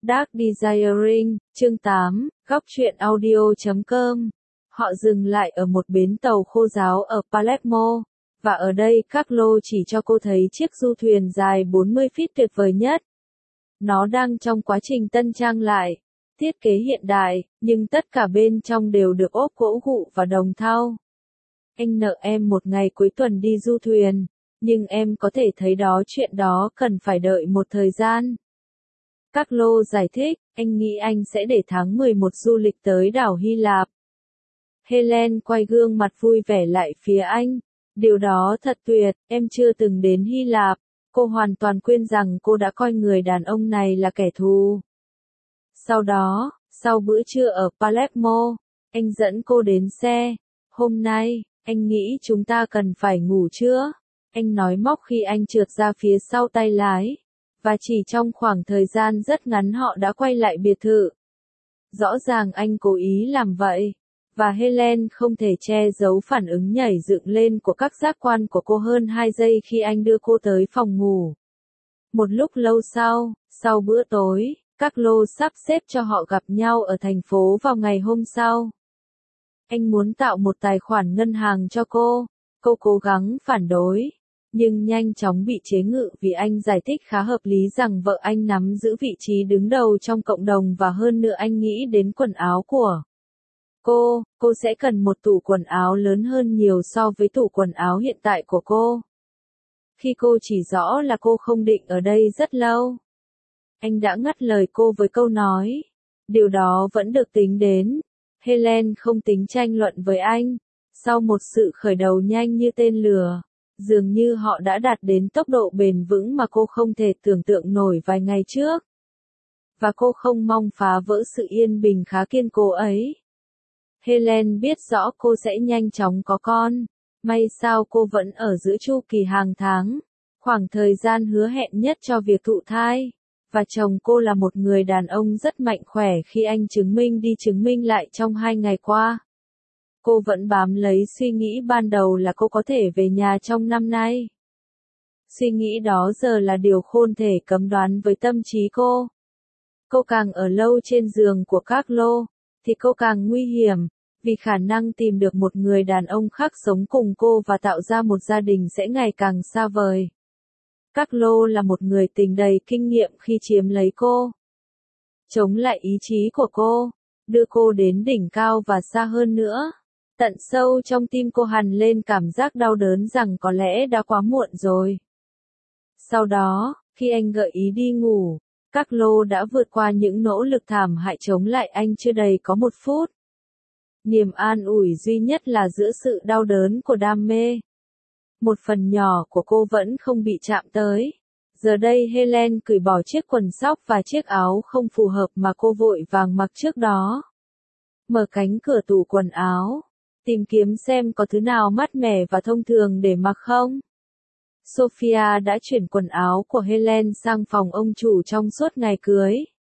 Dark Desiring, chương 8, góc truyện audio.com. Họ dừng lại ở một bến tàu khô ráo ở Palermo, và ở đây Carlo chỉ cho cô thấy chiếc du thuyền dài 40 feet tuyệt vời nhất. Nó đang trong quá trình tân trang lại, thiết kế hiện đại, nhưng tất cả bên trong đều được ốp gỗ gụ và đồng thau. Anh nợ em một ngày cuối tuần đi du thuyền, nhưng em có thể thấy chuyện đó cần phải đợi một thời gian. Carlo giải thích, anh nghĩ anh sẽ để tháng 11 du lịch tới đảo Hy Lạp. Helen quay gương mặt vui vẻ lại phía anh. Điều đó thật tuyệt, em chưa từng đến Hy Lạp. Cô hoàn toàn quên rằng cô đã coi người đàn ông này là kẻ thù. Sau đó, sau bữa trưa ở Palermo, anh dẫn cô đến xe. Hôm nay, anh nghĩ chúng ta cần phải ngủ chưa? Anh nói móc khi anh trượt ra phía sau tay lái. Và chỉ trong khoảng thời gian rất ngắn họ đã quay lại biệt thự. Rõ ràng anh cố ý làm vậy. Và Helen không thể che giấu phản ứng nhảy dựng lên của các giác quan của cô hơn 2 giây khi anh đưa cô tới phòng ngủ. Một lúc lâu sau bữa tối, Carlo sắp xếp cho họ gặp nhau ở thành phố vào ngày hôm sau. Anh muốn tạo một tài khoản ngân hàng cho cô. Cô cố gắng phản đối, nhưng nhanh chóng bị chế ngự vì anh giải thích khá hợp lý rằng vợ anh nắm giữ vị trí đứng đầu trong cộng đồng và hơn nữa anh nghĩ đến quần áo của cô sẽ cần một tủ quần áo lớn hơn nhiều so với tủ quần áo hiện tại của cô. Khi cô chỉ rõ là cô không định ở đây rất lâu. Anh đã ngắt lời cô với câu nói. Điều đó vẫn được tính đến. Helen không tính tranh luận với anh. Sau một sự khởi đầu nhanh như tên lửa, dường như họ đã đạt đến tốc độ bền vững mà cô không thể tưởng tượng nổi vài ngày trước. Và cô không mong phá vỡ sự yên bình khá kiên cố ấy. Helen biết rõ cô sẽ nhanh chóng có con. May sao cô vẫn ở giữa chu kỳ hàng tháng, khoảng thời gian hứa hẹn nhất cho việc thụ thai. Và chồng cô là một người đàn ông rất mạnh khỏe khi anh chứng minh lại trong 2 ngày qua. Cô vẫn bám lấy suy nghĩ ban đầu là cô có thể về nhà trong năm nay. Suy nghĩ đó giờ là điều không thể cấm đoán với tâm trí cô. Cô càng ở lâu trên giường của Carlo, thì cô càng nguy hiểm, vì khả năng tìm được một người đàn ông khác sống cùng cô và tạo ra một gia đình sẽ ngày càng xa vời. Carlo là một người tình đầy kinh nghiệm khi chiếm lấy cô, chống lại ý chí của cô, đưa cô đến đỉnh cao và xa hơn nữa. Tận sâu trong tim cô hằn lên cảm giác đau đớn rằng có lẽ đã quá muộn rồi. Sau đó, khi anh gợi ý đi ngủ, Carlo đã vượt qua những nỗ lực thảm hại chống lại anh chưa đầy có 1 phút. Niềm an ủi duy nhất là giữa sự đau đớn của đam mê. Một phần nhỏ của cô vẫn không bị chạm tới. Giờ đây Helen cởi bỏ chiếc quần sóc và chiếc áo không phù hợp mà cô vội vàng mặc trước đó. Mở cánh cửa tủ quần áo, tìm kiếm xem có thứ nào mát mẻ và thông thường để mặc không. Sophia đã chuyển quần áo của Helen sang phòng ông chủ trong suốt ngày cưới.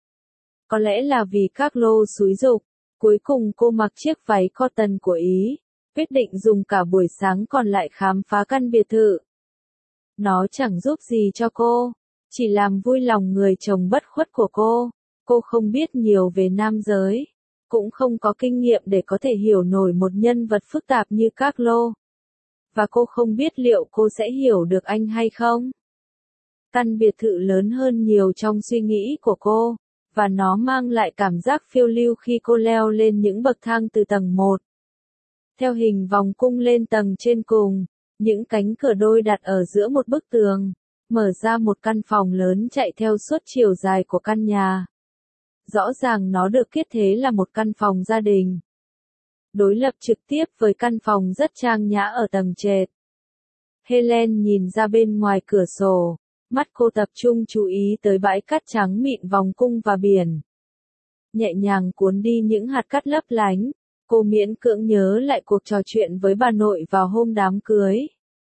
Có lẽ là vì Carlo xúi giục, cuối cùng cô mặc chiếc váy cotton của Ý, quyết định dùng cả buổi sáng còn lại khám phá căn biệt thự. Nó chẳng giúp gì cho cô, chỉ làm vui lòng người chồng bất khuất của cô. Cô không biết nhiều về nam giới, cũng không có kinh nghiệm để có thể hiểu nổi một nhân vật phức tạp như Carlo. Và cô không biết liệu cô sẽ hiểu được anh hay không. Căn biệt thự lớn hơn nhiều trong suy nghĩ của cô, và nó mang lại cảm giác phiêu lưu khi cô leo lên những bậc thang từ tầng 1. Theo hình vòng cung lên tầng trên cùng, những cánh cửa đôi đặt ở giữa một bức tường, mở ra một căn phòng lớn chạy theo suốt chiều dài của căn nhà. Rõ ràng nó được thiết kế là một căn phòng gia đình. Đối lập trực tiếp với căn phòng rất trang nhã ở tầng trệt. Helen nhìn ra bên ngoài cửa sổ, mắt cô tập trung chú ý tới bãi cát trắng mịn vòng cung và biển. Nhẹ nhàng cuốn đi những hạt cát lấp lánh, cô miễn cưỡng nhớ lại cuộc trò chuyện với bà nội vào hôm đám cưới.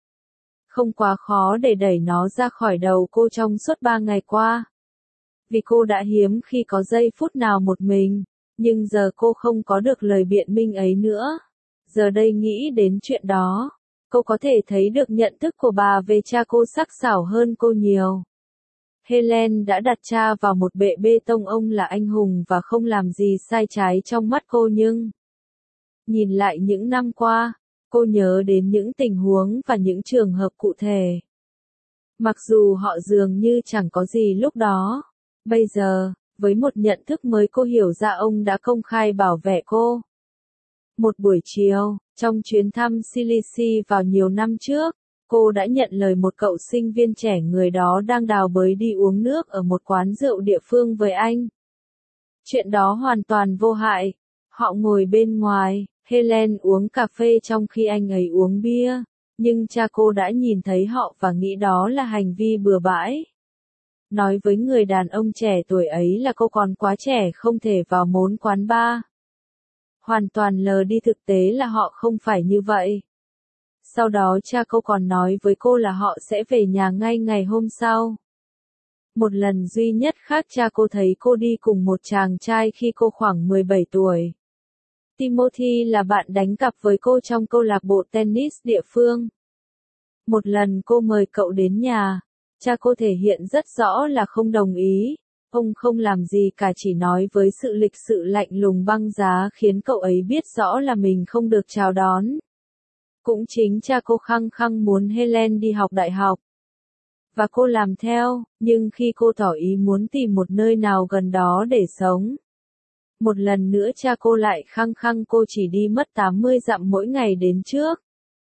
Không quá khó để đẩy nó ra khỏi đầu cô trong suốt 3 ngày qua. Vì cô đã hiếm khi có giây phút nào một mình. Nhưng giờ cô không có được lời biện minh ấy nữa. Giờ đây nghĩ đến chuyện đó, cô có thể thấy được nhận thức của bà về cha cô sắc sảo hơn cô nhiều. Helen đã đặt cha vào một bệ bê tông, ông là anh hùng và không làm gì sai trái trong mắt cô, nhưng nhìn lại những năm qua, cô nhớ đến những tình huống và những trường hợp cụ thể. Mặc dù họ dường như chẳng có gì lúc đó, bây giờ, với một nhận thức mới, cô hiểu ra ông đã công khai bảo vệ cô. Một buổi chiều, trong chuyến thăm Sicily vào nhiều năm trước, cô đã nhận lời một cậu sinh viên trẻ, người đó đang đào bới đi uống nước ở một quán rượu địa phương với anh. Chuyện đó hoàn toàn vô hại. Họ ngồi bên ngoài, Helen uống cà phê trong khi anh ấy uống bia, nhưng cha cô đã nhìn thấy họ và nghĩ đó là hành vi bừa bãi. Nói với người đàn ông trẻ tuổi ấy là cô còn quá trẻ không thể vào món quán bar. Hoàn toàn lờ đi thực tế là họ không phải như vậy. Sau đó cha cô còn nói với cô là họ sẽ về nhà ngay ngày hôm sau. Một lần duy nhất khác cha cô thấy cô đi cùng một chàng trai khi cô khoảng 17 tuổi. Timothy là bạn đánh cặp với cô trong câu lạc bộ tennis địa phương. Một lần cô mời cậu đến nhà, cha cô thể hiện rất rõ là không đồng ý. Ông không làm gì cả, chỉ nói với sự lịch sự lạnh lùng băng giá khiến cậu ấy biết rõ là mình không được chào đón. Cũng chính cha cô khăng khăng muốn Helen đi học đại học. Và cô làm theo, nhưng khi cô tỏ ý muốn tìm một nơi nào gần đó để sống, một lần nữa cha cô lại khăng khăng cô chỉ đi mất 80 dặm mỗi ngày đến trước.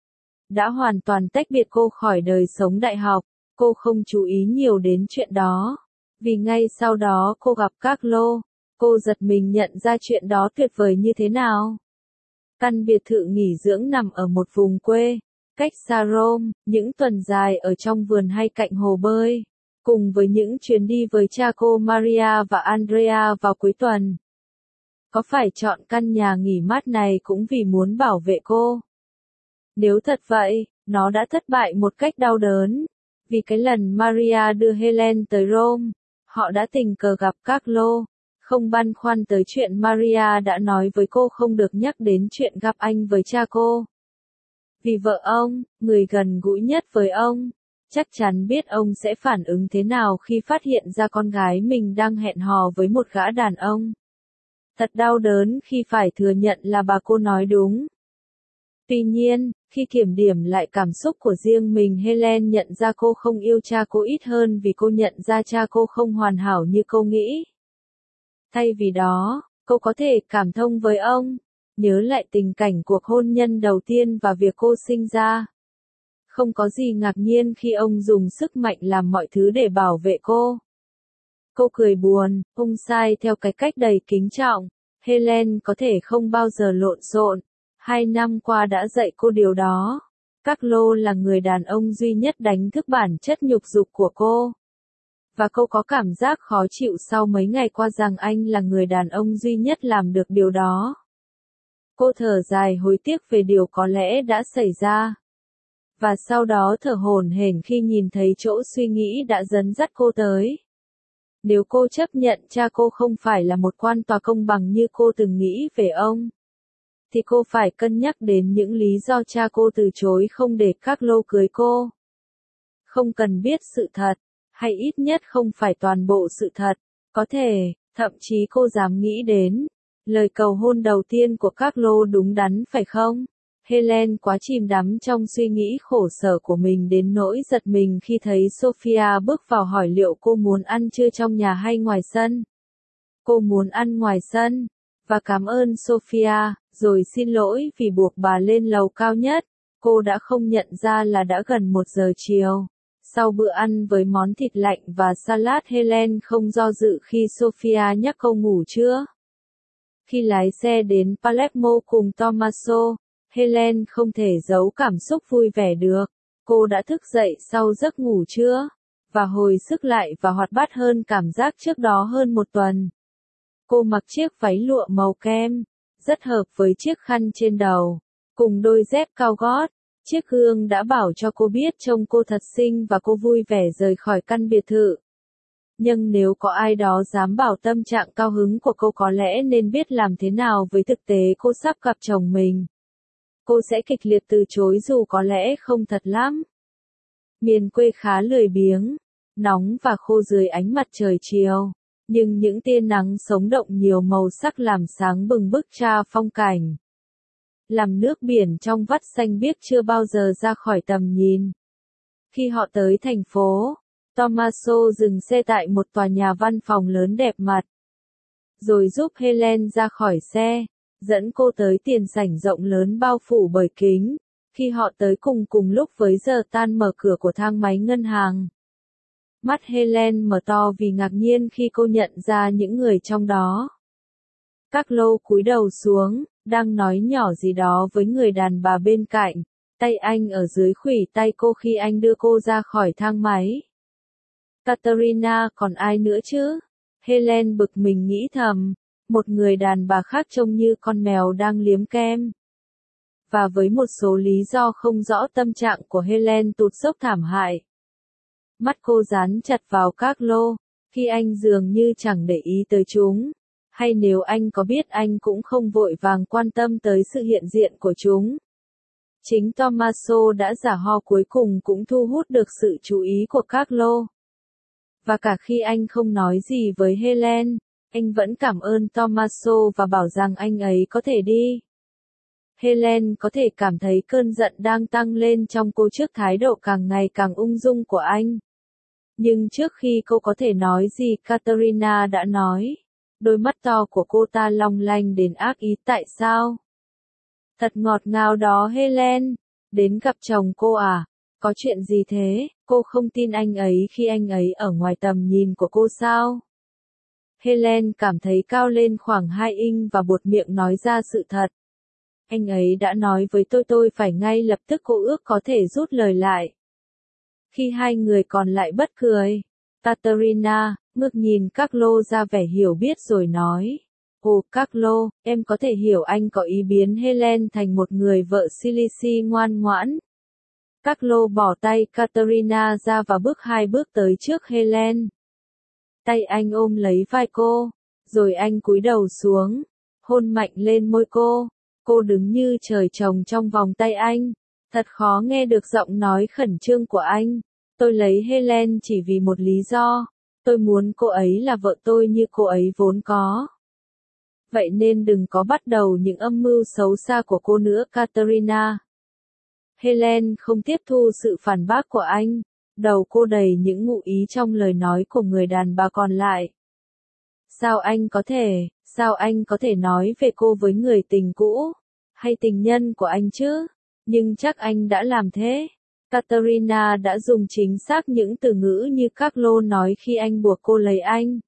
Đã hoàn toàn tách biệt cô khỏi đời sống đại học, cô không chú ý nhiều đến chuyện đó. Vì ngay sau đó cô gặp Carlo, cô giật mình nhận ra chuyện đó tuyệt vời như thế nào. Căn biệt thự nghỉ dưỡng nằm ở một vùng quê, cách xa Rome, những tuần dài ở trong vườn hay cạnh hồ bơi, cùng với những chuyến đi với cha cô Maria và Andrea vào cuối tuần. Có phải chọn căn nhà nghỉ mát này cũng vì muốn bảo vệ cô? Nếu thật vậy, nó đã thất bại một cách đau đớn. Vì cái lần Maria đưa Helen tới Rome, họ đã tình cờ gặp Carlo, không băn khoăn tới chuyện Maria đã nói với cô không được nhắc đến chuyện gặp anh với cha cô. Vì vợ ông, người gần gũi nhất với ông, chắc chắn biết ông sẽ phản ứng thế nào khi phát hiện ra con gái mình đang hẹn hò với một gã đàn ông. Thật đau đớn khi phải thừa nhận là bà cô nói đúng. Tuy nhiên, khi kiểm điểm lại cảm xúc của riêng mình, Helen nhận ra cô không yêu cha cô ít hơn vì cô nhận ra cha cô không hoàn hảo như cô nghĩ. Thay vì đó, cô có thể cảm thông với ông, nhớ lại tình cảnh cuộc hôn nhân đầu tiên và việc cô sinh ra. Không có gì ngạc nhiên khi ông dùng sức mạnh làm mọi thứ để bảo vệ cô. Cô cười buồn, ông sai theo cái cách đầy kính trọng. Helen có thể không bao giờ lộn xộn. 2 năm qua đã dạy cô điều đó. Carlo là người đàn ông duy nhất đánh thức bản chất nhục dục của cô. Và cô có cảm giác khó chịu sau mấy ngày qua rằng anh là người đàn ông duy nhất làm được điều đó. Cô thở dài hối tiếc về điều có lẽ đã xảy ra. Và sau đó thở hổn hển khi nhìn thấy chỗ suy nghĩ đã dẫn dắt cô tới. Nếu cô chấp nhận cha cô không phải là một quan tòa công bằng như cô từng nghĩ về ông, thì cô phải cân nhắc đến những lý do cha cô từ chối không để Carlo cưới cô. Không cần biết sự thật, hay ít nhất không phải toàn bộ sự thật. Có thể, thậm chí cô dám nghĩ đến lời cầu hôn đầu tiên của Carlo đúng đắn phải không? Helen quá chìm đắm trong suy nghĩ khổ sở của mình đến nỗi giật mình khi thấy Sophia bước vào hỏi liệu cô muốn ăn trưa trong nhà hay ngoài sân. Cô muốn ăn ngoài sân, và cảm ơn Sophia, rồi xin lỗi vì buộc bà lên lầu cao nhất. Cô đã không nhận ra là đã gần 1 giờ chiều. Sau bữa ăn với món thịt lạnh và salad, Helen không do dự khi Sophia nhắc câu ngủ trưa. Khi lái xe đến Palermo cùng Tommaso, Helen không thể giấu cảm xúc vui vẻ được. Cô đã thức dậy sau giấc ngủ trưa, và hồi sức lại và hoạt bát hơn cảm giác trước đó hơn 1 tuần. Cô mặc chiếc váy lụa màu kem, rất hợp với chiếc khăn trên đầu, cùng đôi dép cao gót. Chiếc gương đã bảo cho cô biết trông cô thật xinh và cô vui vẻ rời khỏi căn biệt thự. Nhưng nếu có ai đó dám bảo tâm trạng cao hứng của cô có lẽ nên biết làm thế nào với thực tế cô sắp gặp chồng mình. Cô sẽ kịch liệt từ chối dù có lẽ không thật lắm. Miền quê khá lười biếng, nóng và khô dưới ánh mặt trời chiều, nhưng những tia nắng sống động nhiều màu sắc làm sáng bừng bức tra phong cảnh. Làm nước biển trong vắt xanh biếc chưa bao giờ ra khỏi tầm nhìn. Khi họ tới thành phố, Tommaso dừng xe tại một tòa nhà văn phòng lớn đẹp mặt. Rồi giúp Helen ra khỏi xe, dẫn cô tới tiền sảnh rộng lớn bao phủ bởi kính. Khi họ tới cùng lúc với giờ tan mở cửa của thang máy ngân hàng. Mắt Helen mở to vì ngạc nhiên khi cô nhận ra những người trong đó. Carlo cúi đầu xuống, đang nói nhỏ gì đó với người đàn bà bên cạnh, tay anh ở dưới khuỷu tay cô khi anh đưa cô ra khỏi thang máy. Caterina, còn ai nữa chứ? Helen bực mình nghĩ thầm, một người đàn bà khác trông như con mèo đang liếm kem. Và với một số lý do không rõ tâm trạng của Helen tụt dốc thảm hại. Mắt cô dán chặt vào Carlo, khi anh dường như chẳng để ý tới chúng. Hay nếu anh có biết anh cũng không vội vàng quan tâm tới sự hiện diện của chúng. Chính Tommaso đã giả ho cuối cùng cũng thu hút được sự chú ý của Carlo. Và cả khi anh không nói gì với Helen, anh vẫn cảm ơn Tommaso và bảo rằng anh ấy có thể đi. Helen có thể cảm thấy cơn giận đang tăng lên trong cô trước thái độ càng ngày càng ung dung của anh. Nhưng trước khi cô có thể nói gì, Caterina đã nói. Đôi mắt to của cô ta long lanh đến ác ý. Tại sao? Thật ngọt ngào đó Helen. Đến gặp chồng cô à? Có chuyện gì thế? Cô không tin anh ấy khi anh ấy ở ngoài tầm nhìn của cô sao? Helen cảm thấy cao lên khoảng 2 inch và buột miệng nói ra sự thật. Anh ấy đã nói với tôi phải ngay lập tức. Cô ước có thể rút lời lại. Khi hai người còn lại bật cười, Caterina ngước nhìn Carlo ra vẻ hiểu biết rồi nói. Ồ Carlo, em có thể hiểu anh có ý biến Helen thành một người vợ Silici ngoan ngoãn. Carlo bỏ tay Caterina ra và bước 2 bước tới trước Helen. Tay anh ôm lấy vai cô, rồi anh cúi đầu xuống, hôn mạnh lên môi cô. Cô đứng như trời trồng trong vòng tay anh. Thật khó nghe được giọng nói khẩn trương của anh. Tôi lấy Helen chỉ vì một lý do. Tôi muốn cô ấy là vợ tôi như cô ấy vốn có. Vậy nên đừng có bắt đầu những âm mưu xấu xa của cô nữa Caterina. Helen không tiếp thu sự phản bác của anh. Đầu cô đầy những ngụ ý trong lời nói của người đàn bà còn lại. Sao anh có thể nói về cô với người tình cũ, hay tình nhân của anh chứ? Nhưng chắc anh đã làm thế. Caterina đã dùng chính xác những từ ngữ như Carlo nói khi anh buộc cô lấy anh.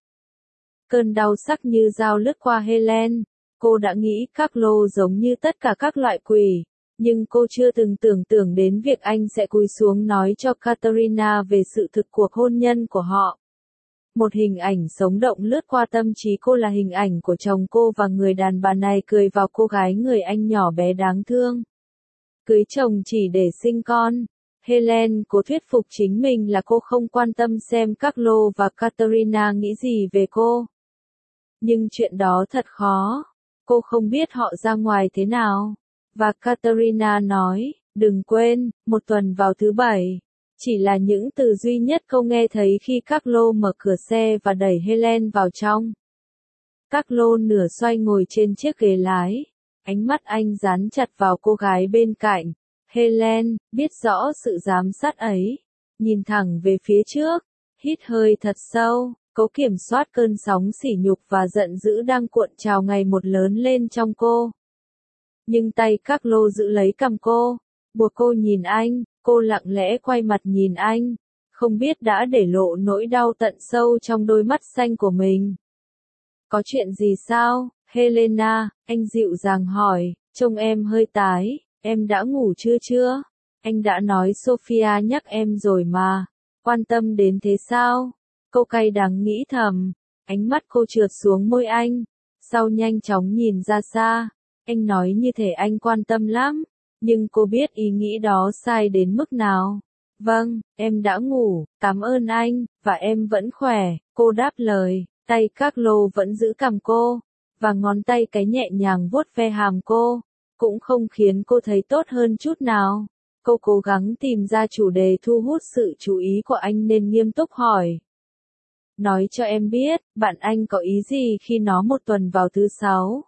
Cơn đau sắc như dao lướt qua Helen. Cô đã nghĩ Carlo giống như tất cả các loại quỷ. Nhưng cô chưa từng tưởng tượng đến việc anh sẽ cúi xuống nói cho Caterina về sự thực cuộc hôn nhân của họ. Một hình ảnh sống động lướt qua tâm trí cô là hình ảnh của chồng cô và người đàn bà này cười vào cô gái người anh nhỏ bé đáng thương. Cưới chồng chỉ để sinh con. Helen cố thuyết phục chính mình là cô không quan tâm xem Carlo và Caterina nghĩ gì về cô. Nhưng chuyện đó thật khó. Cô không biết họ ra ngoài thế nào. Và Caterina nói, đừng quên, một tuần vào thứ Bảy. Chỉ là những từ duy nhất cô nghe thấy khi Carlo mở cửa xe và đẩy Helen vào trong. Carlo nửa xoay ngồi trên chiếc ghế lái. Ánh mắt anh dán chặt vào cô gái bên cạnh. Helen, biết rõ sự giám sát ấy. Nhìn thẳng về phía trước. Hít hơi thật sâu. Cố kiểm soát cơn sóng sỉ nhục và giận dữ đang cuộn trào ngày một lớn lên trong cô. Nhưng tay Carlo giữ lấy cằm cô. Buộc cô nhìn anh. Cô lặng lẽ quay mặt nhìn anh. Không biết đã để lộ nỗi đau tận sâu trong đôi mắt xanh của mình. Có chuyện gì sao, Helena? Anh dịu dàng hỏi. Trông em hơi tái. Em đã ngủ chưa? Anh đã nói Sophia nhắc em rồi mà. Quan tâm đến thế sao? Cô cay đắng nghĩ thầm. Ánh mắt cô trượt xuống môi anh. Sau nhanh chóng nhìn ra xa. Anh nói như thể anh quan tâm lắm. Nhưng cô biết ý nghĩ đó sai đến mức nào. Vâng, em đã ngủ, cảm ơn anh, và em vẫn khỏe, cô đáp lời. Tay Carlo vẫn giữ cằm cô. Và ngón tay cái nhẹ nhàng vuốt ve hàm cô. Cũng không khiến cô thấy tốt hơn chút nào. Cô cố gắng tìm ra chủ đề thu hút sự chú ý của anh nên nghiêm túc hỏi. Nói cho em biết, bạn anh có ý gì khi nó một tuần vào thứ sáu?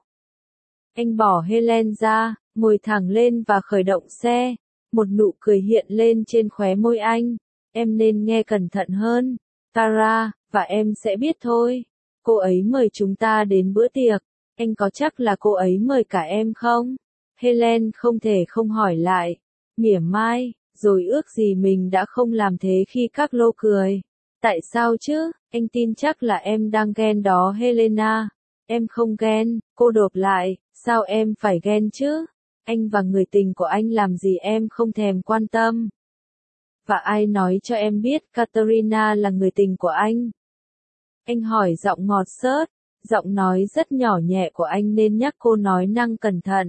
Anh bỏ Helen ra, ngồi thẳng lên và khởi động xe. Một nụ cười hiện lên trên khóe môi anh. Em nên nghe cẩn thận hơn, Tara, và em sẽ biết thôi. Cô ấy mời chúng ta đến bữa tiệc. Anh có chắc là cô ấy mời cả em không? Helen không thể không hỏi lại. Mỉa mai, rồi ước gì mình đã không làm thế khi Carlo cười. Tại sao chứ? Anh tin chắc là em đang ghen đó Helena. Em không ghen, cô đột lại, sao em phải ghen chứ? Anh và người tình của anh làm gì em không thèm quan tâm. Và ai nói cho em biết Katerina là người tình của anh? Anh hỏi giọng ngọt xớt, giọng nói rất nhỏ nhẹ của anh nên nhắc cô nói năng cẩn thận.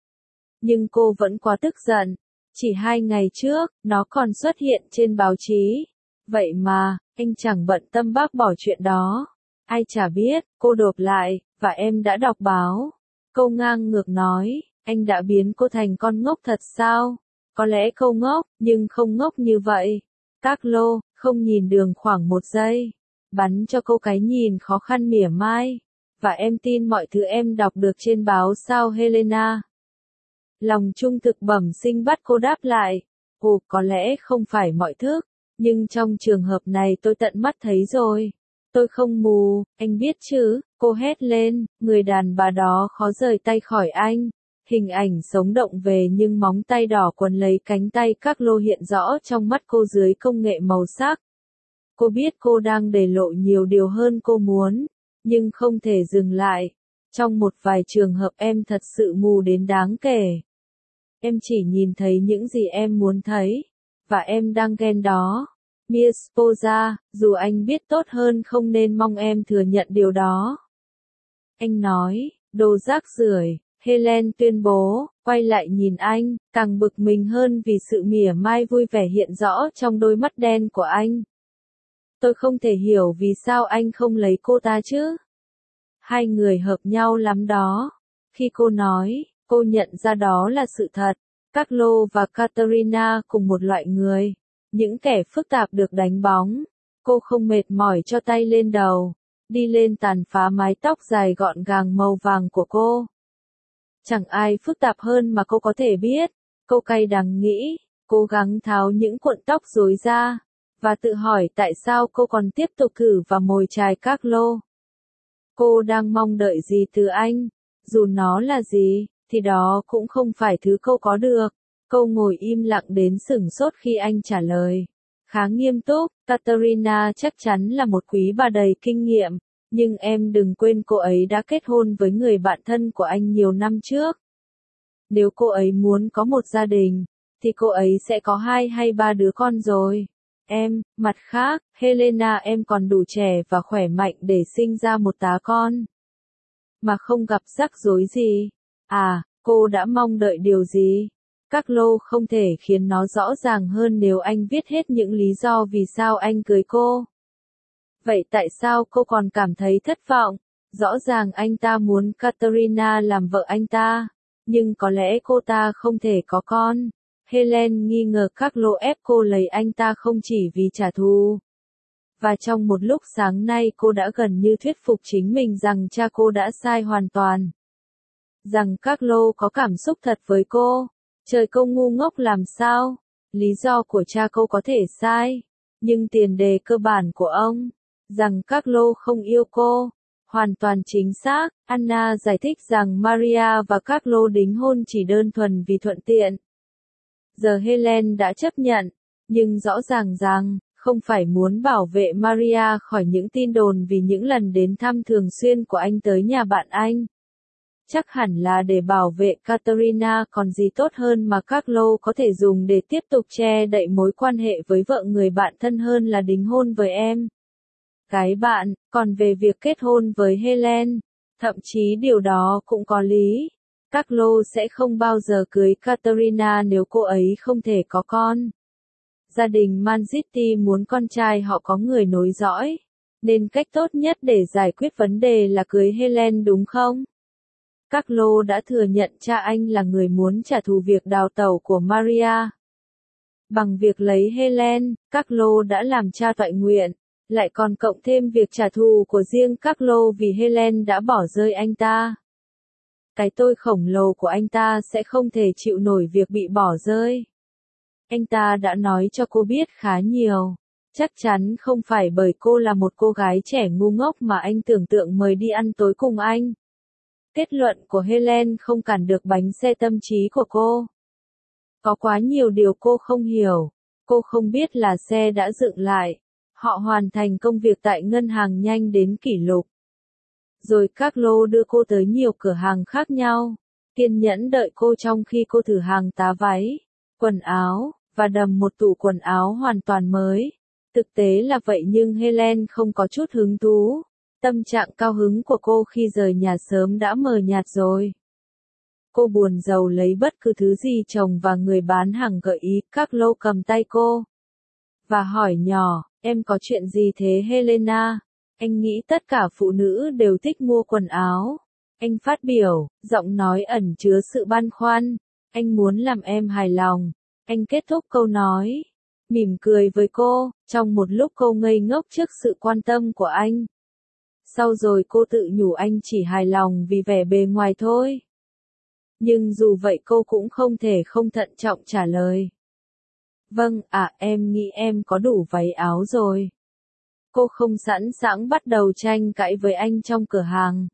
Nhưng cô vẫn quá tức giận. Chỉ 2 ngày trước, nó còn xuất hiện trên báo chí. Vậy mà, anh chẳng bận tâm bác bỏ chuyện đó. Ai chả biết, cô đột lại, và em đã đọc báo. Câu ngang ngược nói, anh đã biến cô thành con ngốc thật sao? Có lẽ cô ngốc, nhưng không ngốc như vậy. Carlo, không nhìn đường khoảng 1 giây. Bắn cho cô cái nhìn khó khăn mỉa mai. Và em tin mọi thứ em đọc được trên báo sao Helena? Lòng trung thực bẩm sinh bắt cô đáp lại. Ồ, có lẽ không phải mọi thứ. Nhưng trong trường hợp này tôi tận mắt thấy rồi. Tôi không mù, anh biết chứ, cô hét lên, người đàn bà đó khó rời tay khỏi anh. Hình ảnh sống động về nhưng móng tay đỏ quấn lấy cánh tay Carlo hiện rõ trong mắt cô dưới công nghệ màu sắc. Cô biết cô đang để lộ nhiều điều hơn cô muốn, nhưng không thể dừng lại. Trong một vài trường hợp em thật sự mù đến đáng kể. Em chỉ nhìn thấy những gì em muốn thấy, và em đang ghen đó. Mia Sposa, dù anh biết tốt hơn không nên mong em thừa nhận điều đó. Anh nói, đồ rác rưởi, Helen tuyên bố, quay lại nhìn anh, càng bực mình hơn vì sự mỉa mai vui vẻ hiện rõ trong đôi mắt đen của anh. Tôi không thể hiểu vì sao anh không lấy cô ta chứ. Hai người hợp nhau lắm đó. Khi cô nói, cô nhận ra đó là sự thật. Carlo và Katerina cùng một loại người. Những kẻ phức tạp được đánh bóng. Cô không mệt mỏi cho tay lên đầu. Đi lên tàn phá mái tóc dài gọn gàng màu vàng của cô. Chẳng ai phức tạp hơn mà cô có thể biết. Cô cay đắng nghĩ, cố gắng tháo những cuộn tóc rối ra. Và tự hỏi tại sao cô còn tiếp tục thử và mồi chài Carlo. Cô đang mong đợi gì từ anh? Dù nó là gì, thì đó cũng không phải thứ cô có được. Cô ngồi im lặng đến sửng sốt khi anh trả lời. Khá nghiêm túc, Katerina chắc chắn là một quý bà đầy kinh nghiệm, nhưng em đừng quên cô ấy đã kết hôn với người bạn thân của anh nhiều năm trước. Nếu cô ấy muốn có một gia đình, thì cô ấy sẽ có 2 hay 3 đứa con rồi. Mặt khác, Helena em còn đủ trẻ và khỏe mạnh để sinh ra một tá con. Mà không gặp rắc rối gì. À, cô đã mong đợi điều gì? Carlo không thể khiến nó rõ ràng hơn nếu anh viết hết những lý do vì sao anh cưới cô. Vậy tại sao cô còn cảm thấy thất vọng? Rõ ràng anh ta muốn Katerina làm vợ anh ta, nhưng có lẽ cô ta không thể có con. Helen nghi ngờ Carlo ép cô lấy anh ta không chỉ vì trả thù. Và trong một lúc sáng nay cô đã gần như thuyết phục chính mình rằng cha cô đã sai hoàn toàn. Rằng Carlo có cảm xúc thật với cô. Trời cô ngu ngốc làm sao? Lý do của cha cô có thể sai. Nhưng tiền đề cơ bản của ông, rằng Carlo không yêu cô, hoàn toàn chính xác. Anna giải thích rằng Maria và Carlo đính hôn chỉ đơn thuần vì thuận tiện. Giờ Helen đã chấp nhận, nhưng rõ ràng rằng, không phải muốn bảo vệ Maria khỏi những tin đồn vì những lần đến thăm thường xuyên của anh tới nhà bạn anh. Chắc hẳn là để bảo vệ Katerina, còn gì tốt hơn mà Carlo có thể dùng để tiếp tục che đậy mối quan hệ với vợ người bạn thân hơn là đính hôn với em. Cái bạn, còn về việc kết hôn với Helen, thậm chí điều đó cũng có lý. Carlo sẽ không bao giờ cưới Katerina nếu cô ấy không thể có con. Gia đình Manzitti muốn con trai họ có người nối dõi, nên cách tốt nhất để giải quyết vấn đề là cưới Helen đúng không? Carlo đã thừa nhận cha anh là người muốn trả thù việc đào tẩu của Maria. Bằng việc lấy Helen, Carlo đã làm cha toại nguyện, lại còn cộng thêm việc trả thù của riêng Carlo vì Helen đã bỏ rơi anh ta. Cái tôi khổng lồ của anh ta sẽ không thể chịu nổi việc bị bỏ rơi. Anh ta đã nói cho cô biết khá nhiều. Chắc chắn không phải bởi cô là một cô gái trẻ ngu ngốc mà anh tưởng tượng mời đi ăn tối cùng anh. Kết luận của Helen không cản được bánh xe tâm trí của cô. Có quá nhiều điều cô không hiểu. Cô không biết là xe đã dựng lại. Họ hoàn thành công việc tại ngân hàng nhanh đến kỷ lục. Rồi Carlo đưa cô tới nhiều cửa hàng khác nhau. Kiên nhẫn đợi cô trong khi cô thử hàng tá váy, quần áo, và đầm một tủ quần áo hoàn toàn mới. Thực tế là vậy nhưng Helen không có chút hứng thú. Tâm trạng cao hứng của cô khi rời nhà sớm đã mờ nhạt rồi. Cô buồn rầu lấy bất cứ thứ gì chồng và người bán hàng gợi ý. Carlo cầm tay cô và hỏi nhỏ, em có chuyện gì thế Helena? Anh nghĩ tất cả phụ nữ đều thích mua quần áo. Anh phát biểu, giọng nói ẩn chứa sự băn khoăn. Anh muốn làm em hài lòng. Anh kết thúc câu nói, mỉm cười với cô, trong một lúc cô ngây ngốc trước sự quan tâm của anh. Sau rồi cô tự nhủ anh chỉ hài lòng vì vẻ bề ngoài thôi. Nhưng dù vậy cô cũng không thể không thận trọng trả lời. Vâng, em nghĩ em có đủ váy áo rồi. Cô không sẵn sàng bắt đầu tranh cãi với anh trong cửa hàng.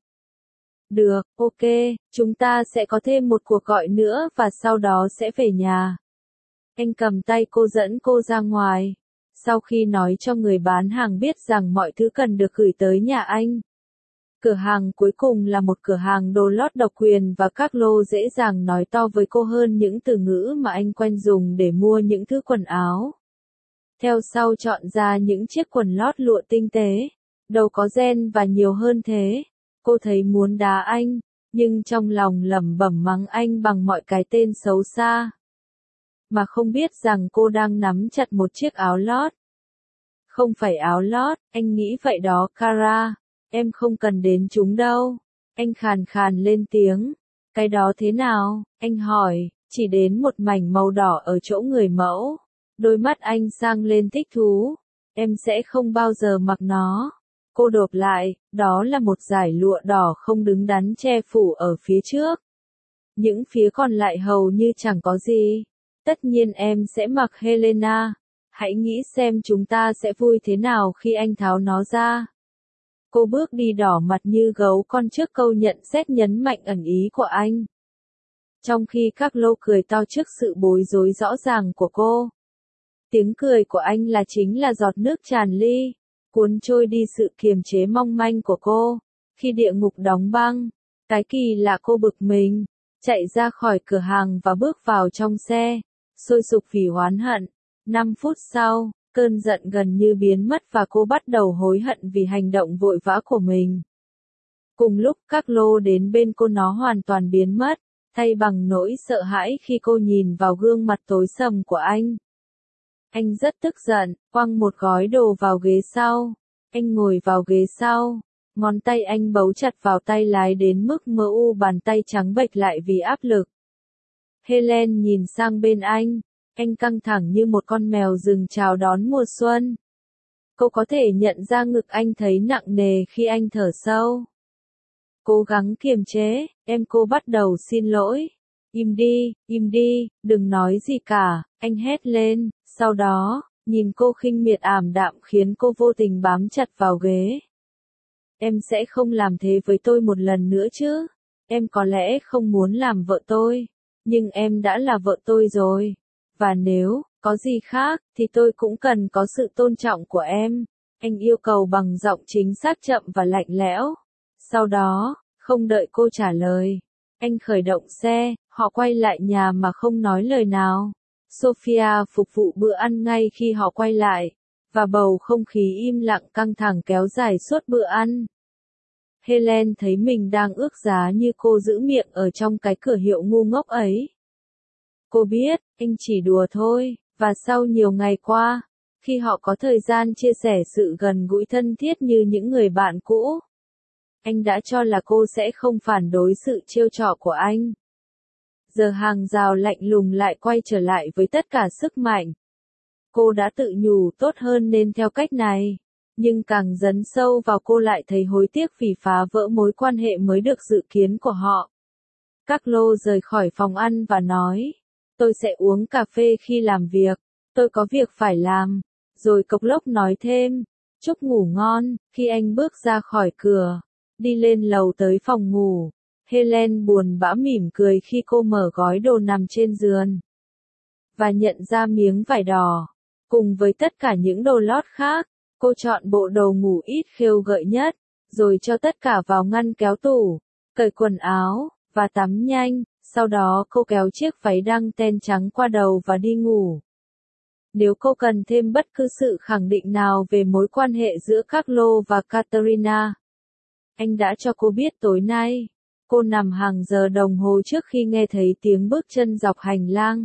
Được, ok, chúng ta sẽ có thêm một cuộc gọi nữa và sau đó sẽ về nhà. Anh cầm tay cô dẫn cô ra ngoài. Sau khi nói cho người bán hàng biết rằng mọi thứ cần được gửi tới nhà anh. Cửa hàng cuối cùng là một cửa hàng đồ lót độc quyền và Carlo dễ dàng nói to với cô hơn những từ ngữ mà anh quen dùng để mua những thứ quần áo. Theo sau chọn ra những chiếc quần lót lụa tinh tế, đầu có ren và nhiều hơn thế. Cô thấy muốn đá anh, nhưng trong lòng lẩm bẩm mắng anh bằng mọi cái tên xấu xa. Mà không biết rằng cô đang nắm chặt một chiếc áo lót. Không phải áo lót, anh nghĩ vậy đó Kara, em không cần đến chúng đâu. Anh khàn khàn lên tiếng. Cái đó thế nào? Anh hỏi, chỉ đến một mảnh màu đỏ ở chỗ người mẫu. Đôi mắt anh sang lên thích thú. Em sẽ không bao giờ mặc nó. Cô đột lại, đó là một dải lụa đỏ không đứng đắn che phủ ở phía trước. Những phía còn lại hầu như chẳng có gì. Tất nhiên em sẽ mặc Helena. Hãy nghĩ xem chúng ta sẽ vui thế nào khi anh tháo nó ra. Cô bước đi đỏ mặt như gấu con trước câu nhận xét nhấn mạnh ẩn ý của anh. Trong khi Carlo cười to trước sự bối rối rõ ràng của cô. Tiếng cười của anh là chính là giọt nước tràn ly, cuốn trôi đi sự kiềm chế mong manh của cô. Khi địa ngục đóng băng, cái kỳ lạ cô bực mình, chạy ra khỏi cửa hàng và bước vào trong xe, sôi sục vì oán hận. 5 phút sau, cơn giận gần như biến mất và cô bắt đầu hối hận vì hành động vội vã của mình. Cùng lúc Carlo đến bên cô nó hoàn toàn biến mất, thay bằng nỗi sợ hãi khi cô nhìn vào gương mặt tối sầm của anh. Anh rất tức giận, quăng một gói đồ vào ghế sau. Anh ngồi vào ghế sau, ngón tay anh bấu chặt vào tay lái đến mức bàn tay trắng bệch lại vì áp lực. Helen nhìn sang bên anh căng thẳng như một con mèo rừng chào đón mùa xuân. Cô có thể nhận ra ngực anh thấy nặng nề khi anh thở sâu. Cố gắng kiềm chế, cô bắt đầu xin lỗi. Im đi, đừng nói gì cả, anh hét lên, sau đó, nhìn cô khinh miệt ảm đạm khiến cô vô tình bám chặt vào ghế. Em sẽ không làm thế với tôi một lần nữa chứ? Em có lẽ không muốn làm vợ tôi, nhưng em đã là vợ tôi rồi. Và nếu có gì khác, thì tôi cũng cần có sự tôn trọng của em. Anh yêu cầu bằng giọng chính xác chậm và lạnh lẽo. Sau đó, không đợi cô trả lời, anh khởi động xe, họ quay lại nhà mà không nói lời nào. Sophia phục vụ bữa ăn ngay khi họ quay lại, và bầu không khí im lặng căng thẳng kéo dài suốt bữa ăn. Helen thấy mình đang ước giá như cô giữ miệng ở trong cái cửa hiệu ngu ngốc ấy. Cô biết, anh chỉ đùa thôi, và sau nhiều ngày qua, khi họ có thời gian chia sẻ sự gần gũi thân thiết như những người bạn cũ, anh đã cho là cô sẽ không phản đối sự trêu chọc của anh. Giờ hàng rào lạnh lùng lại quay trở lại với tất cả sức mạnh. Cô đã tự nhủ tốt hơn nên theo cách này. Nhưng càng dấn sâu vào cô lại thấy hối tiếc vì phá vỡ mối quan hệ mới được dự kiến của họ. Carlo rời khỏi phòng ăn và nói, tôi sẽ uống cà phê khi làm việc, tôi có việc phải làm. Rồi cộc lốc nói thêm, chúc ngủ ngon. Khi anh bước ra khỏi cửa, đi lên lầu tới phòng ngủ, Helen buồn bã mỉm cười khi cô mở gói đồ nằm trên giường và nhận ra miếng vải đỏ. Cùng với tất cả những đồ lót khác, cô chọn bộ đồ ngủ ít khêu gợi nhất, rồi cho tất cả vào ngăn kéo tủ, cởi quần áo, và tắm nhanh. Sau đó cô kéo chiếc váy đăng ten trắng qua đầu và đi ngủ. Nếu cô cần thêm bất cứ sự khẳng định nào về mối quan hệ giữa Carlo và Caterina, anh đã cho cô biết tối nay. Cô nằm hàng giờ đồng hồ trước khi nghe thấy tiếng bước chân dọc hành lang.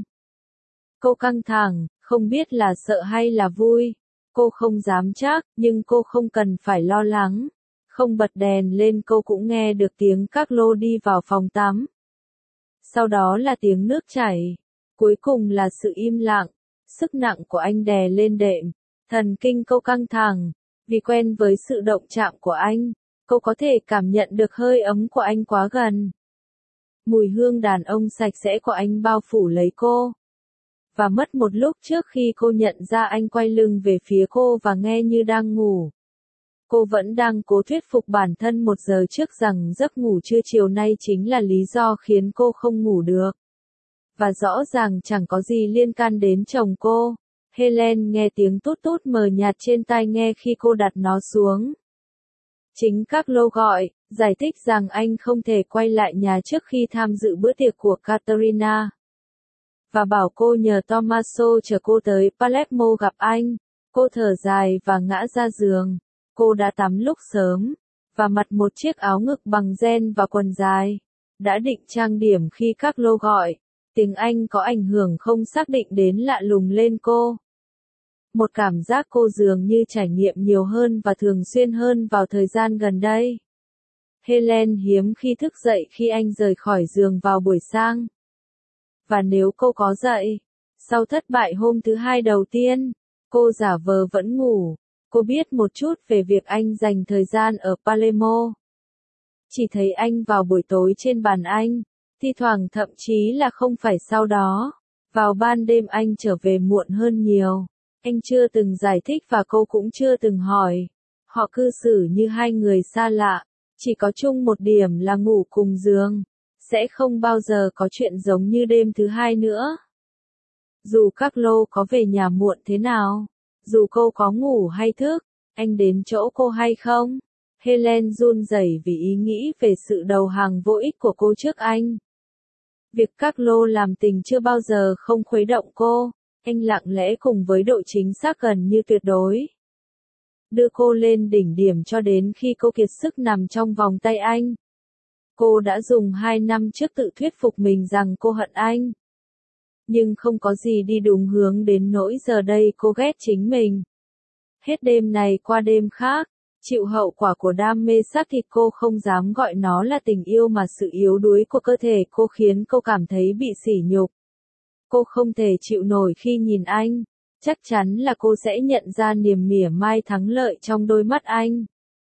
Cô căng thẳng, không biết là sợ hay là vui. Cô không dám chắc, nhưng cô không cần phải lo lắng. Không bật đèn lên cô cũng nghe được tiếng Carlo đi vào phòng tắm. Sau đó là tiếng nước chảy. Cuối cùng là sự im lặng. Sức nặng của anh đè lên đệm. Thần kinh cô căng thẳng. Vì quen với sự động chạm của anh, cô có thể cảm nhận được hơi ấm của anh quá gần. Mùi hương đàn ông sạch sẽ của anh bao phủ lấy cô. Và mất một lúc trước khi cô nhận ra anh quay lưng về phía cô và nghe như đang ngủ. Cô vẫn đang cố thuyết phục bản thân 1 giờ trước rằng giấc ngủ trưa chiều nay chính là lý do khiến cô không ngủ được. Và rõ ràng chẳng có gì liên can đến chồng cô. Helen nghe tiếng tút tút mờ nhạt trên tai nghe khi cô đặt nó xuống. Chính Carlo gọi, giải thích rằng anh không thể quay lại nhà trước khi tham dự bữa tiệc của Caterina. Và bảo cô nhờ Tommaso chở cô tới Palermo gặp anh. Cô thở dài và ngã ra giường. Cô đã tắm lúc sớm, và mặc một chiếc áo ngực bằng ren và quần dài. Đã định trang điểm khi Carlo gọi. Tiếng Anh có ảnh hưởng không xác định đến lạ lùng lên cô. Một cảm giác cô dường như trải nghiệm nhiều hơn và thường xuyên hơn vào thời gian gần đây. Helen hiếm khi thức dậy khi anh rời khỏi giường vào buổi sáng. Và nếu cô có dậy, sau thất bại hôm thứ Hai đầu tiên, cô giả vờ vẫn ngủ. Cô biết một chút về việc anh dành thời gian ở Palermo. Chỉ thấy anh vào buổi tối trên bàn anh, thi thoảng thậm chí là không phải sau đó. Vào ban đêm anh trở về muộn hơn nhiều. Anh chưa từng giải thích và cô cũng chưa từng hỏi. Họ cư xử như hai người xa lạ, chỉ có chung một điểm là ngủ cùng giường. Sẽ không bao giờ có chuyện giống như đêm thứ Hai nữa. Dù Carlo có về nhà muộn thế nào, dù cô có ngủ hay thức, anh đến chỗ cô hay không? Helen run rẩy vì ý nghĩ về sự đầu hàng vô ích của cô trước anh. Việc Carlo làm tình chưa bao giờ không khuấy động cô. Anh lặng lẽ cùng với độ chính xác gần như tuyệt đối. Đưa cô lên đỉnh điểm cho đến khi cô kiệt sức nằm trong vòng tay anh. Cô đã dùng 2 năm trước tự thuyết phục mình rằng cô hận anh. Nhưng không có gì đi đúng hướng đến nỗi giờ đây cô ghét chính mình. Hết đêm này qua đêm khác, chịu hậu quả của đam mê xác thịt cô không dám gọi nó là tình yêu mà sự yếu đuối của cơ thể cô khiến cô cảm thấy bị sỉ nhục. Cô không thể chịu nổi khi nhìn anh. Chắc chắn là cô sẽ nhận ra niềm mỉa mai thắng lợi trong đôi mắt anh.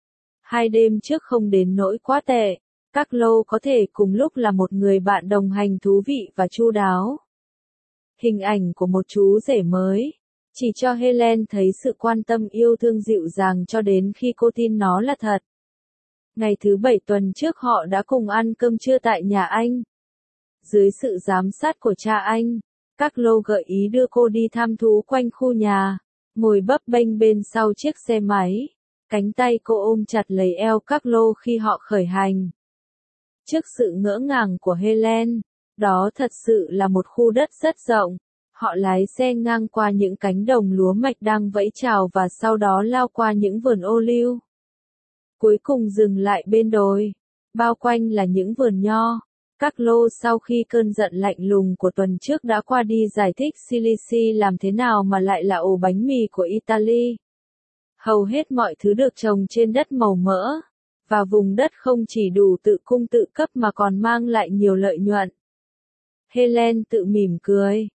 2 đêm trước không đến nỗi quá tệ. Carlo có thể cùng lúc là một người bạn đồng hành thú vị và chu đáo. Hình ảnh của một chú rể mới, chỉ cho Helen thấy sự quan tâm yêu thương dịu dàng cho đến khi cô tin nó là thật. Ngày thứ 7 tuần trước họ đã cùng ăn cơm trưa tại nhà anh. Dưới sự giám sát của cha anh, Carlo gợi ý đưa cô đi thăm thú quanh khu nhà, ngồi bấp bênh bên sau chiếc xe máy. Cánh tay cô ôm chặt lấy eo Carlo khi họ khởi hành. Trước sự ngỡ ngàng của Helen, đó thật sự là một khu đất rất rộng. Họ lái xe ngang qua những cánh đồng lúa mạch đang vẫy chào và sau đó lao qua những vườn ô liu. Cuối cùng dừng lại bên đồi. Bao quanh là những vườn nho. Carlo sau khi cơn giận lạnh lùng của tuần trước đã qua đi giải thích Sicily làm thế nào mà lại là ổ bánh mì của Italy. Hầu hết mọi thứ được trồng trên đất màu mỡ. Và vùng đất không chỉ đủ tự cung tự cấp mà còn mang lại nhiều lợi nhuận. Helen tự mỉm cười.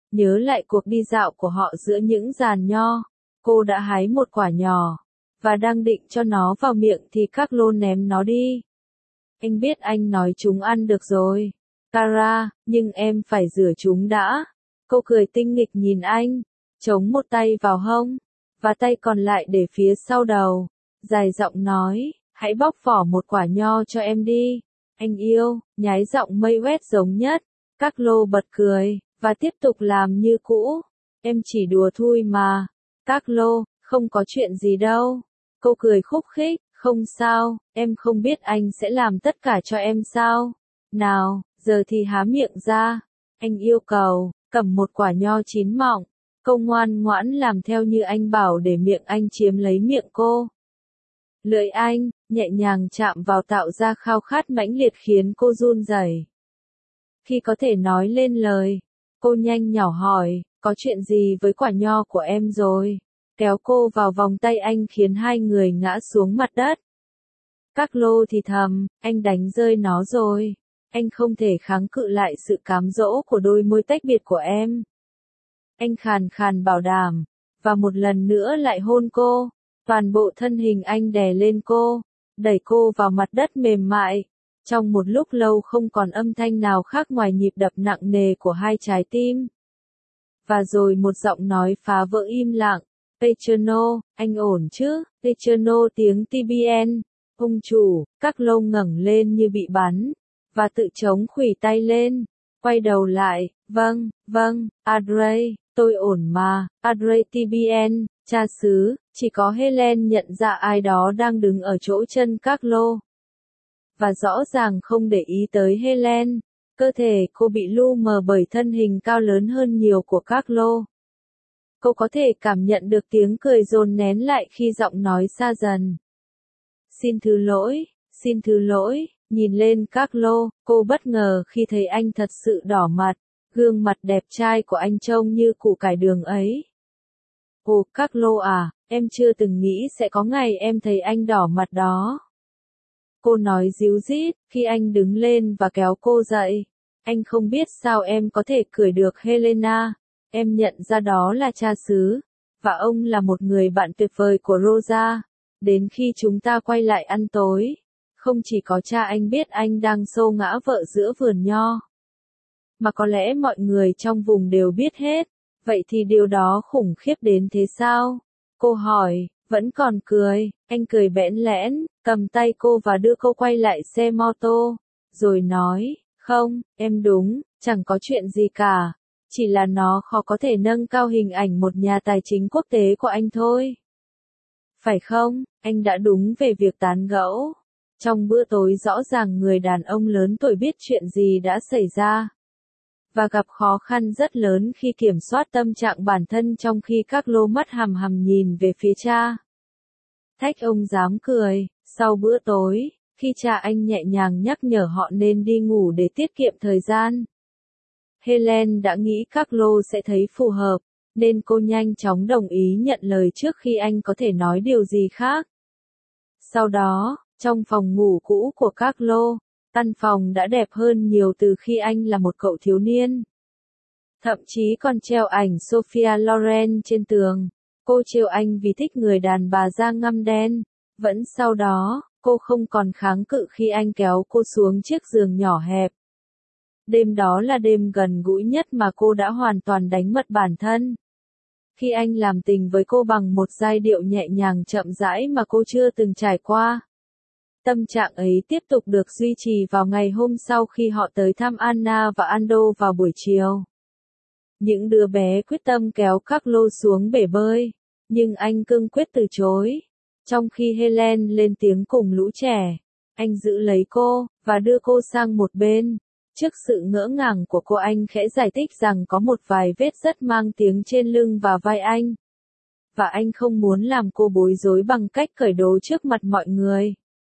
nhớ lại cuộc đi dạo của họ giữa những giàn nho. Cô đã hái một quả nhỏ, và đang định cho nó vào miệng thì Carlo ném nó đi. Anh biết anh nói chúng ăn được rồi, Cara, nhưng em phải rửa chúng đã. Cô cười tinh nghịch nhìn anh, chống một tay vào hông, và tay còn lại để phía sau đầu. Dài giọng nói, hãy bóc vỏ một quả nho cho em đi. Anh yêu, nhái giọng mây quét giống nhất. Carlo bật cười, và tiếp tục làm như cũ. Em chỉ đùa thôi mà. Carlo, không có chuyện gì đâu. Cô cười khúc khích, không sao, em không biết anh sẽ làm tất cả cho em sao. Nào, giờ thì há miệng ra. Anh yêu cầu, cầm một quả nho chín mọng. Cô ngoan ngoãn làm theo như anh bảo để miệng anh chiếm lấy miệng cô. Lưỡi anh, nhẹ nhàng chạm vào tạo ra khao khát mãnh liệt khiến cô run rẩy. Khi có thể nói lên lời, cô nhanh nhỏ hỏi, có chuyện gì với quả nho của em rồi? Kéo cô vào vòng tay anh khiến hai người ngã xuống mặt đất. Carlo thì thầm, anh đánh rơi nó rồi. Anh không thể kháng cự lại sự cám dỗ của đôi môi tách biệt của em. Anh khàn khàn bảo đảm, và một lần nữa lại hôn cô. Toàn bộ thân hình anh đè lên cô, đẩy cô vào mặt đất mềm mại. Trong một lúc lâu không còn âm thanh nào khác ngoài nhịp đập nặng nề của hai trái tim. Và rồi một giọng nói phá vỡ im lặng. Petrino, anh ổn chứ? Petrino tiếng TBN. Ông chủ, Carlo ngẩng lên như bị bắn, và tự chống khuỷu tay lên. Quay đầu lại, vâng, Adrey, tôi ổn mà, Adrey TBN, cha xứ, chỉ có Helen nhận ra ai đó đang đứng ở chỗ chân Carlo. Và rõ ràng không để ý tới Helen, cơ thể cô bị lu mờ bởi thân hình cao lớn hơn nhiều của Carlo. Cô có thể cảm nhận được tiếng cười dồn nén lại khi giọng nói xa dần. Xin thứ lỗi, nhìn lên Carlo, cô bất ngờ khi thấy anh thật sự đỏ mặt, gương mặt đẹp trai của anh trông như củ cải đường ấy. Ồ, Carlo à, em chưa từng nghĩ sẽ có ngày em thấy anh đỏ mặt đó. Cô nói díu dít, khi anh đứng lên và kéo cô dậy. Anh không biết sao em có thể cười được Helena. Em nhận ra đó là cha xứ, và ông là một người bạn tuyệt vời của Rosa. Đến khi chúng ta quay lại ăn tối, không chỉ có cha anh biết anh đang xô ngã vợ giữa vườn nho, mà có lẽ mọi người trong vùng đều biết hết. Vậy thì điều đó khủng khiếp đến thế sao? Cô hỏi, vẫn còn cười. Anh cười bẽn lẽn, cầm tay cô và đưa cô quay lại xe mô tô, rồi nói, không, em đúng, chẳng có chuyện gì cả. Chỉ là nó khó có thể nâng cao hình ảnh một nhà tài chính quốc tế của anh thôi. Phải không, anh đã đúng về việc tán gẫu. Trong bữa tối rõ ràng người đàn ông lớn tuổi biết chuyện gì đã xảy ra. Và gặp khó khăn rất lớn khi kiểm soát tâm trạng bản thân trong khi Carlo mắt hằm hằm nhìn về phía cha. Thách ông dám cười, sau bữa tối, khi cha anh nhẹ nhàng nhắc nhở họ nên đi ngủ để tiết kiệm thời gian. Helen đã nghĩ Carlo sẽ thấy phù hợp, nên cô nhanh chóng đồng ý nhận lời trước khi anh có thể nói điều gì khác. Sau đó, trong phòng ngủ cũ của Carlo, căn phòng đã đẹp hơn nhiều từ khi anh là một cậu thiếu niên. Thậm chí còn treo ảnh Sophia Loren trên tường. Cô trêu anh vì thích người đàn bà da ngăm đen. Vẫn sau đó, cô không còn kháng cự khi anh kéo cô xuống chiếc giường nhỏ hẹp. Đêm đó là đêm gần gũi nhất mà cô đã hoàn toàn đánh mất bản thân. Khi anh làm tình với cô bằng một giai điệu nhẹ nhàng chậm rãi mà cô chưa từng trải qua. Tâm trạng ấy tiếp tục được duy trì vào ngày hôm sau khi họ tới thăm Anna và Ando vào buổi chiều. Những đứa bé quyết tâm kéo Carlo xuống bể bơi, nhưng anh cương quyết từ chối. Trong khi Helen lên tiếng cùng lũ trẻ, anh giữ lấy cô, và đưa cô sang một bên. Trước sự ngỡ ngàng của cô anh khẽ giải thích rằng có một vài vết rất mang tiếng trên lưng và vai anh. Và anh không muốn làm cô bối rối bằng cách cởi đồ trước mặt mọi người.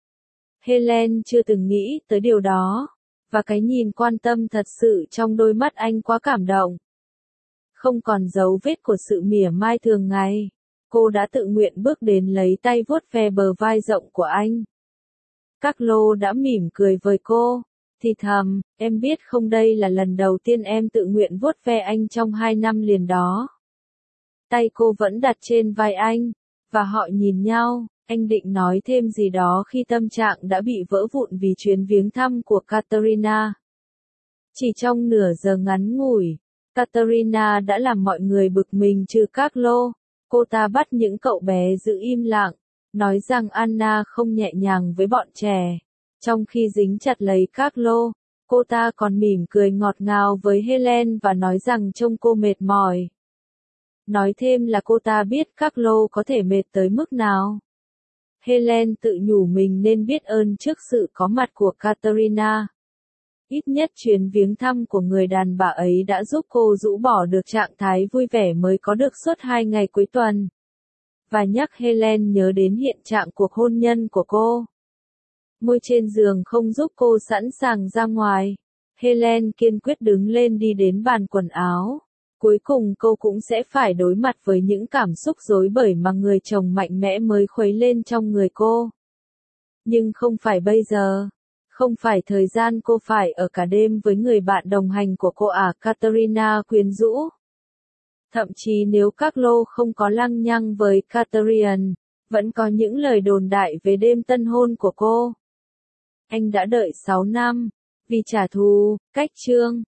Helen chưa từng nghĩ tới điều đó, và cái nhìn quan tâm thật sự trong đôi mắt anh quá cảm động. Không còn dấu vết của sự mỉa mai thường ngày, cô đã tự nguyện bước đến lấy tay vuốt ve bờ vai rộng của anh. Carlo đã mỉm cười với cô, thì thầm, em biết không đây là lần đầu tiên em tự nguyện vuốt ve anh trong 2 năm liền đó. Tay cô vẫn đặt trên vai anh, và họ nhìn nhau, anh định nói thêm gì đó khi tâm trạng đã bị vỡ vụn vì chuyến viếng thăm của Katerina. Chỉ trong nửa giờ ngắn ngủi, Katerina đã làm mọi người bực mình trừ Carlo. Cô ta bắt những cậu bé giữ im lặng, nói rằng Anna không nhẹ nhàng với bọn trẻ. Trong khi dính chặt lấy Carlo, cô ta còn mỉm cười ngọt ngào với Helen và nói rằng trông cô mệt mỏi. Nói thêm là cô ta biết Carlo có thể mệt tới mức nào. Helen tự nhủ mình nên biết ơn trước sự có mặt của Katerina. Ít nhất chuyến viếng thăm của người đàn bà ấy đã giúp cô rũ bỏ được trạng thái vui vẻ mới có được suốt 2 ngày cuối tuần. Và nhắc Helen nhớ đến hiện trạng cuộc hôn nhân của cô. Môi trên giường không giúp cô sẵn sàng ra ngoài. Helen kiên quyết đứng lên đi đến bàn quần áo. Cuối cùng cô cũng sẽ phải đối mặt với những cảm xúc rối bời mà người chồng mạnh mẽ mới khuấy lên trong người cô. Nhưng không phải bây giờ. Không phải thời gian cô phải ở cả đêm với người bạn đồng hành của cô Katerina quyến rũ. Thậm chí nếu Carlo không có lăng nhăng với Katerian, vẫn có những lời đồn đại về đêm tân hôn của cô. Anh đã đợi 6 năm, vì trả thù, cách chương.